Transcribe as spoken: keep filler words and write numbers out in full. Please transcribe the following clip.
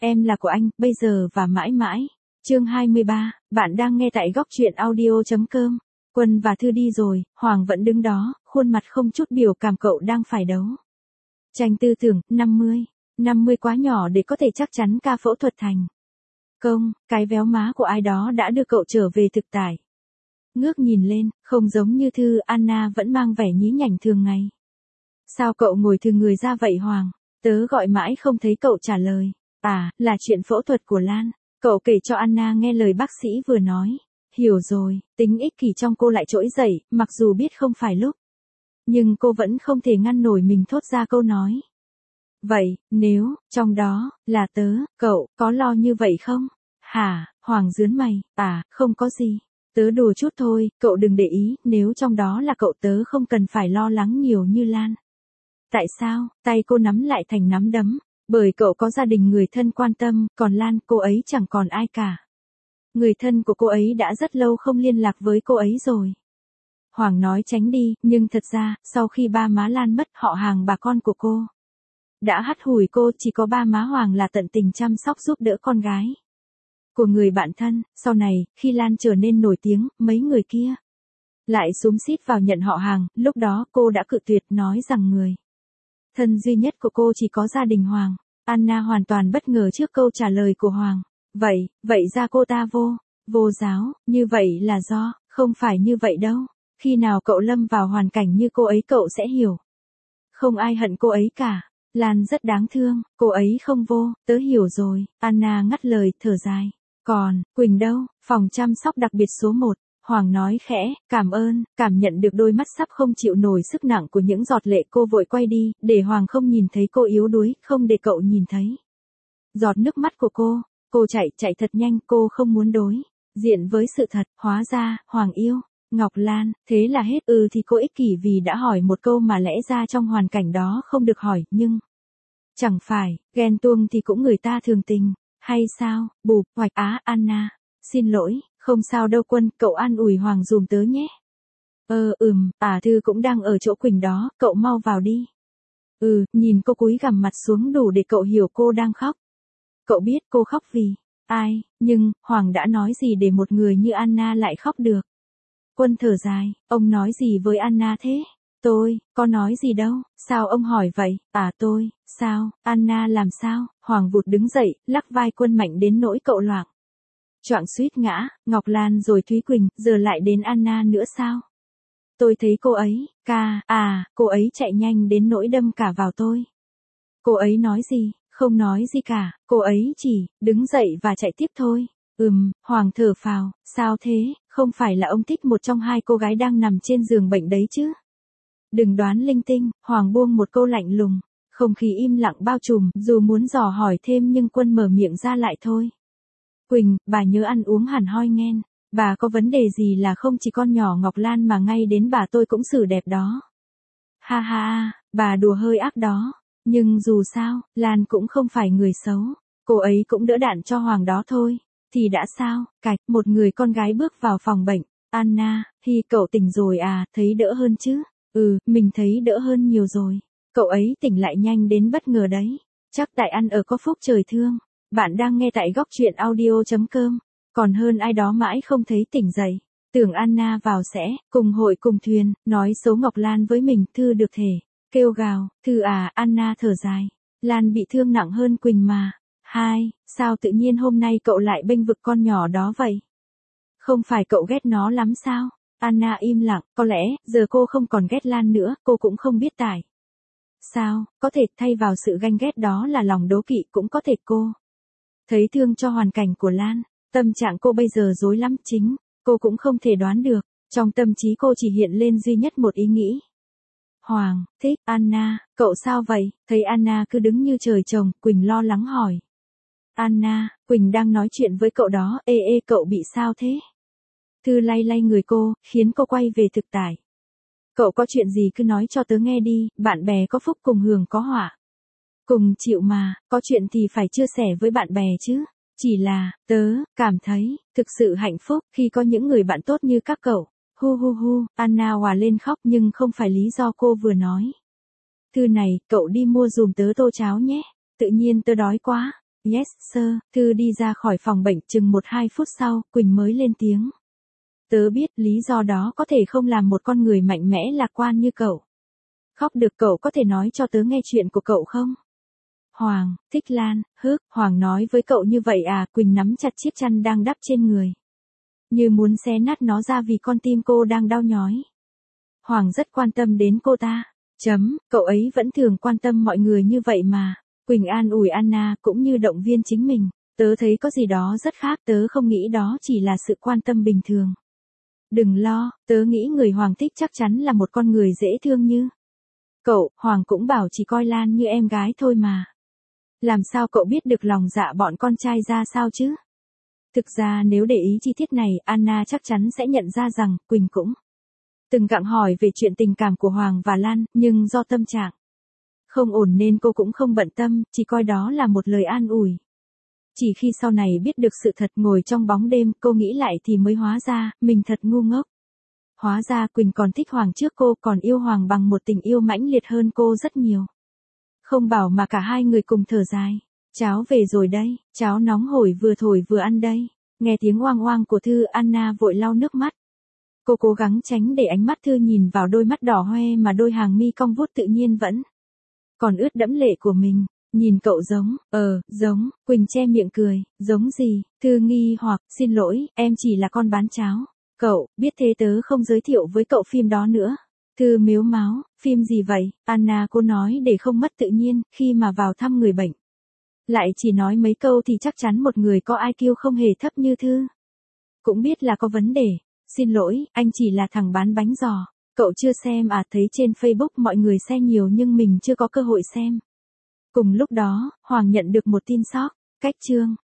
Em là của anh, bây giờ và mãi mãi. Chương hai mươi ba, bạn đang nghe tại góc truyện audio.com. Quân và Thư đi rồi, Hoàng vẫn đứng đó, khuôn mặt không chút biểu cảm. Cậu đang phải đấu tranh tư tưởng. năm mươi năm mươi quá nhỏ để có thể chắc chắn ca phẫu thuật thành công. Cái véo má của ai đó đã đưa cậu trở về thực tại. Ngước nhìn lên, không giống như Thư, Anna vẫn mang vẻ nhí nhảnh thường ngày. Sao cậu ngồi thừ người ra vậy Hoàng? Tớ gọi mãi không thấy cậu trả lời. À, là chuyện phẫu thuật của Lan. Cậu kể cho Anna nghe lời bác sĩ vừa nói. Hiểu rồi, tính ích kỷ trong cô lại trỗi dậy, mặc dù biết không phải lúc. Nhưng cô vẫn không thể ngăn nổi mình thốt ra câu nói. Vậy, nếu, trong đó, là tớ, cậu, có lo như vậy không? Hả, Hoàng rướn mày, à, không có gì. Tớ đùa chút thôi, cậu đừng để ý, nếu trong đó là cậu tớ không cần phải lo lắng nhiều như Lan. Tại sao? Tay cô nắm lại thành nắm đấm. Bởi cậu có gia đình người thân quan tâm, còn Lan, cô ấy chẳng còn ai cả. Người thân của cô ấy đã rất lâu không liên lạc với cô ấy rồi. Hoàng nói tránh đi, nhưng thật ra, sau khi ba má Lan mất, họ hàng bà con của cô đã hắt hủi cô. Chỉ có ba má Hoàng là tận tình chăm sóc giúp đỡ con gái của người bạn thân. Sau này, khi Lan trở nên nổi tiếng, mấy người kia lại xúm xít vào nhận họ hàng. Lúc đó cô đã cự tuyệt, nói rằng người thân duy nhất của cô chỉ có gia đình Hoàng. Anna hoàn toàn bất ngờ trước câu trả lời của Hoàng. Vậy, vậy ra cô ta vô, vô giáo, như vậy là do, không phải như vậy đâu. Khi nào cậu lâm vào hoàn cảnh như cô ấy cậu sẽ hiểu. Không ai hận cô ấy cả. Lan rất đáng thương, cô ấy không vô, tớ hiểu rồi. Anna ngắt lời, thở dài. Còn, Quỳnh đâu, phòng chăm sóc đặc biệt số một. Hoàng nói khẽ, cảm ơn. Cảm nhận được đôi mắt sắp không chịu nổi sức nặng của những giọt lệ, cô vội quay đi, để Hoàng không nhìn thấy cô yếu đuối, không để cậu nhìn thấy giọt nước mắt của cô. Cô chạy, chạy thật nhanh, cô không muốn đối diện với sự thật. Hóa ra, Hoàng yêu Ngọc Lan, thế là hết. Ừ thì cô ích kỷ vì đã hỏi một câu mà lẽ ra trong hoàn cảnh đó không được hỏi, nhưng chẳng phải, ghen tuông thì cũng người ta thường tình, hay sao? Bụp, hoạch á, Anna, xin lỗi, không sao đâu Quân, cậu an ủi Hoàng dùm tớ nhé. Ờ, ừm, à Thư cũng đang ở chỗ Quỳnh đó, cậu mau vào đi. Ừ, nhìn cô cúi gằm mặt xuống đủ để cậu hiểu cô đang khóc. Cậu biết cô khóc vì ai, nhưng, Hoàng đã nói gì để một người như Anna lại khóc được? Quân thở dài, ông nói gì với Anna thế? Tôi, có nói gì đâu, sao ông hỏi vậy? À tôi, sao, Anna làm sao? Hoàng vụt đứng dậy, lắc vai Quân mạnh đến nỗi cậu loạng choạng suýt ngã. Ngọc Lan rồi Thúy Quỳnh, giờ lại đến Anna nữa sao? Tôi thấy cô ấy, ca, à, cô ấy chạy nhanh đến nỗi đâm cả vào tôi. Cô ấy nói gì? Không nói gì cả, cô ấy chỉ đứng dậy và chạy tiếp thôi. Ừm, Hoàng thở phào, sao thế, không phải là ông thích một trong hai cô gái đang nằm trên giường bệnh đấy chứ? Đừng đoán linh tinh. Hoàng buông một câu lạnh lùng. Không khí im lặng bao trùm, dù muốn dò hỏi thêm nhưng Quân mở miệng ra lại thôi. Quỳnh, bà nhớ ăn uống hẳn hoi nghen. Bà có vấn đề gì là không chỉ con nhỏ Ngọc Lan mà ngay đến bà tôi cũng xử đẹp đó. Ha ha, bà đùa hơi ác đó. Nhưng dù sao, Lan cũng không phải người xấu. Cô ấy cũng đỡ đạn cho Hoàng đó thôi. Thì đã sao? Cạch, một người con gái bước vào phòng bệnh. Anna, Hi, cậu tỉnh rồi à, thấy đỡ hơn chứ? Ừ, mình thấy đỡ hơn nhiều rồi. Cậu ấy tỉnh lại nhanh đến bất ngờ đấy. Chắc tại ăn ở có phúc trời thương. Bạn đang nghe tại góc truyện audio.com. Còn hơn ai đó mãi không thấy tỉnh dậy. Tưởng Anna vào sẽ, cùng hội cùng thuyền, nói xấu Ngọc Lan với mình. Thư được thể kêu gào, Thư à, Anna thở dài. Lan bị thương nặng hơn Quỳnh mà. Hai, sao tự nhiên hôm nay cậu lại bênh vực con nhỏ đó vậy? Không phải cậu ghét nó lắm sao? Anna im lặng, có lẽ, giờ cô không còn ghét Lan nữa, cô cũng không biết tại sao, có thể thay vào sự ganh ghét đó là lòng đố kỵ, cũng có thể cô thấy thương cho hoàn cảnh của Lan. Tâm trạng cô bây giờ rối lắm, chính cô cũng không thể đoán được. Trong tâm trí cô chỉ hiện lên duy nhất một ý nghĩ. Hoàng, thích, Anna, cậu sao vậy? Thấy Anna cứ đứng như trời trồng, Quỳnh lo lắng hỏi. Anna, Quỳnh đang nói chuyện với cậu đó, ê ê cậu bị sao thế? Thư lay lay người cô, khiến cô quay về thực tại. Cậu có chuyện gì cứ nói cho tớ nghe đi, bạn bè có phúc cùng hưởng có họa cùng chịu mà, có chuyện thì phải chia sẻ với bạn bè chứ. Chỉ là, tớ, cảm thấy, thực sự hạnh phúc, khi có những người bạn tốt như các cậu. Hu hu hu, Anna hòa lên khóc nhưng không phải lý do cô vừa nói. Thư này, cậu đi mua dùm tớ tô cháo nhé, tự nhiên tớ đói quá. Yes, sir. Thư đi ra khỏi phòng bệnh chừng một hai phút sau, Quỳnh mới lên tiếng. Tớ biết lý do đó có thể không làm một con người mạnh mẽ lạc quan như cậu. Khóc được, cậu có thể nói cho tớ nghe chuyện của cậu không? Hoàng, Thích Lan, hức, Hoàng nói với cậu như vậy à? Quỳnh nắm chặt chiếc chăn đang đắp trên người, như muốn xé nát nó ra vì con tim cô đang đau nhói. Hoàng rất quan tâm đến cô ta. Chấm, cậu ấy vẫn thường quan tâm mọi người như vậy mà. Quỳnh an ủi Anna cũng như động viên chính mình. Tớ thấy có gì đó rất khác, tớ không nghĩ đó chỉ là sự quan tâm bình thường. Đừng lo, tớ nghĩ người Hoàng thích chắc chắn là một con người dễ thương như cậu. Hoàng cũng bảo chỉ coi Lan như em gái thôi mà. Làm sao cậu biết được lòng dạ bọn con trai ra sao chứ? Thực ra nếu để ý chi tiết này, Anna chắc chắn sẽ nhận ra rằng Quỳnh cũng từng gặng hỏi về chuyện tình cảm của Hoàng và Lan, nhưng do tâm trạng không ổn nên cô cũng không bận tâm, chỉ coi đó là một lời an ủi. Chỉ khi sau này biết được sự thật, ngồi trong bóng đêm, cô nghĩ lại thì mới hóa ra, mình thật ngu ngốc. Hóa ra Quỳnh còn thích Hoàng trước cô, còn yêu Hoàng bằng một tình yêu mãnh liệt hơn cô rất nhiều. Không bảo mà cả hai người cùng thở dài. Cháo về rồi đây, cháo nóng hổi vừa thổi vừa ăn đây. Nghe tiếng oang oang của Thư, Anna vội lau nước mắt. Cô cố gắng tránh để ánh mắt Thư nhìn vào đôi mắt đỏ hoe mà đôi hàng mi cong vút tự nhiên vẫn còn ướt đẫm lệ của mình. Nhìn cậu giống, ờ, giống, Quỳnh che miệng cười, giống gì? Thư nghi hoặc, xin lỗi, em chỉ là con bán cháo. Cậu, biết thế tớ không giới thiệu với cậu phim đó nữa. Thư mếu máo, phim gì vậy? Anna cô nói để không mất tự nhiên, khi mà vào thăm người bệnh. Lại chỉ nói mấy câu thì chắc chắn một người có i kiu không hề thấp như Thư cũng biết là có vấn đề. Xin lỗi, anh chỉ là thằng bán bánh giò. Cậu chưa xem à? Thấy trên Facebook mọi người xem nhiều nhưng mình chưa có cơ hội xem. Cùng lúc đó, Hoàng nhận được một tin sóc. Cách chương